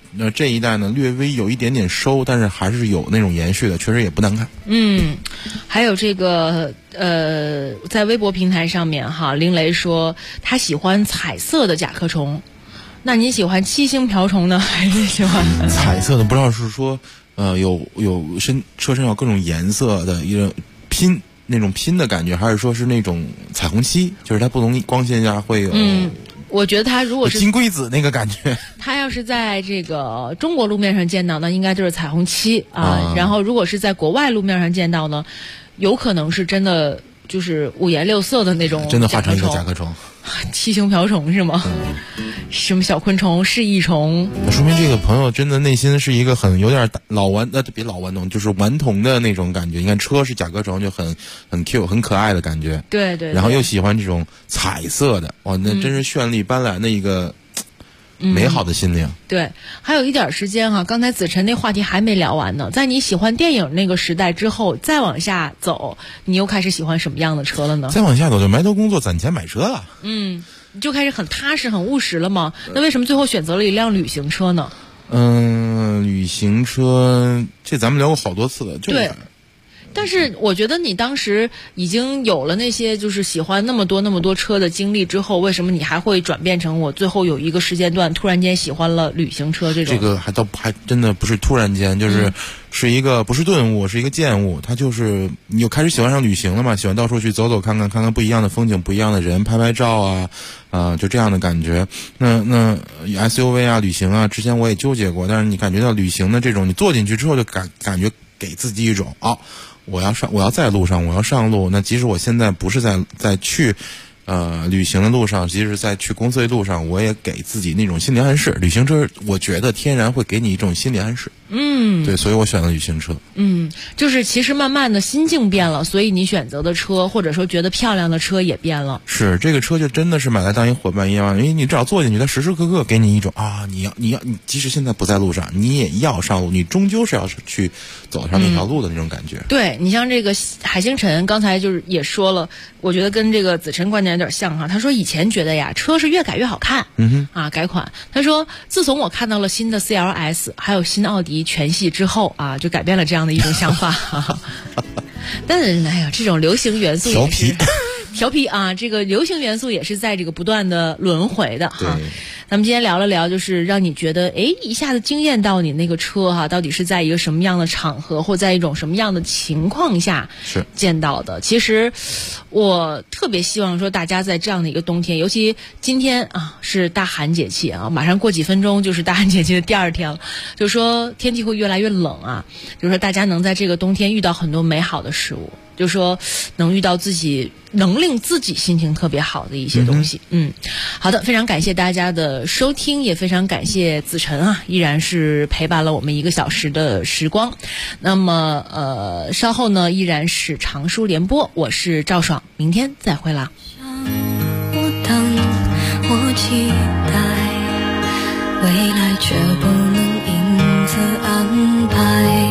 这一代呢略微有一点点收，但是还是有那种延续的，确实也不难看。 还有这个在微博平台上面哈，林雷说他喜欢彩色的甲壳虫，那你喜欢七星瓢虫呢，还是喜欢彩色的？不知道是说有车身有各种颜色的一个拼那种拼的感觉，还是说是那种彩虹漆，就是它不同光线下会有。 我觉得他如果是金龟子那个感觉， 他要是在这个中国路面上见到，那应该就是彩虹漆啊。然后如果是在国外路面上见到呢，有可能是真的就是五颜六色的那种， 真的画成一个甲壳虫。 七星瓢虫是吗？什么小昆虫、示意虫？ 那说明这个朋友真的内心是一个很有点别老顽童，就是顽童的那种感觉。你看车是甲壳虫，就很 Q 很可爱的感觉。 对。 然后又喜欢这种彩色的，哇，那真是绚丽斑斓的一个美好的心灵。 对，还有一点时间哈，刚才子晨那话题还没聊完呢。在你喜欢电影那个时代之后，再往下走，你又开始喜欢什么样的车了呢？ 再往下走就埋头工作攒钱买车了。 你就开始很踏实很务实了吗？那为什么最后选择了一辆旅行车呢？ 旅行车这咱们聊过好多次了。 对，但是我觉得你当时已经有了那些就是喜欢那么多车的经历之后，为什么你还会转变成我最后有一个时间段突然间喜欢了旅行车这种？ 这个还真的不是突然间，就是是一个不是顿悟，是一个渐悟。它就是你又开始喜欢上旅行了嘛，喜欢到处去走走看看不一样的风景，不一样的人，拍照啊，就这样的感觉。那 SUV 啊，旅行啊，之前我也纠结过，但是你感觉到旅行的这种，你坐进去之后就感觉给自己一种我要在路上，我要上路。那即使我现在不是在去旅行的路上，即使在去公司的路上，我也给自己那种心理暗示。旅行车我觉得天然会给你一种心理暗示。对，所以我选了旅行车。 就是其实慢慢的心境变了，所以你选择的车或者说觉得漂亮的车也变了。 是，这个车就真的是买来当一伙伴一样，因为你只要坐进去，它时时刻刻给你一种你即使现在不在路上，你也要上路，你终究是要去走上那条路的那种感觉。 对，你像这个海星辰刚才就是也说了，我觉得跟这个子晨观点有点像哈。他说以前觉得呀，车是越改越好看，改款。他说自从我看到了新的 CLS 还有新奥迪全系之后就改变了这样的一种想法。但是这种流行元素也是调皮这个流行元素也是在这个不断的轮回的哈。咱们今天聊了聊，就是让你觉得一下子惊艳到你那个车到底是在一个什么样的场合或在一种什么样的情况下见到的。其实我特别希望说大家在这样的一个冬天，尤其今天是大寒节气马上过几分钟就是大寒节气的第二天了，就是说天气会越来越冷就是说大家能在这个冬天遇到很多美好的事物，就是说能遇到能令自己心情特别好的一些东西。好的，非常感谢大家的收听，也非常感谢子晨依然是陪伴了我们1个小时的时光。那么稍后呢依然是长书联播，我是赵爽，明天再会啦。 我等，我期待，未来却不能因此安排。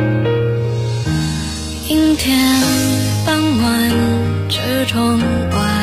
天傍晚车窗外，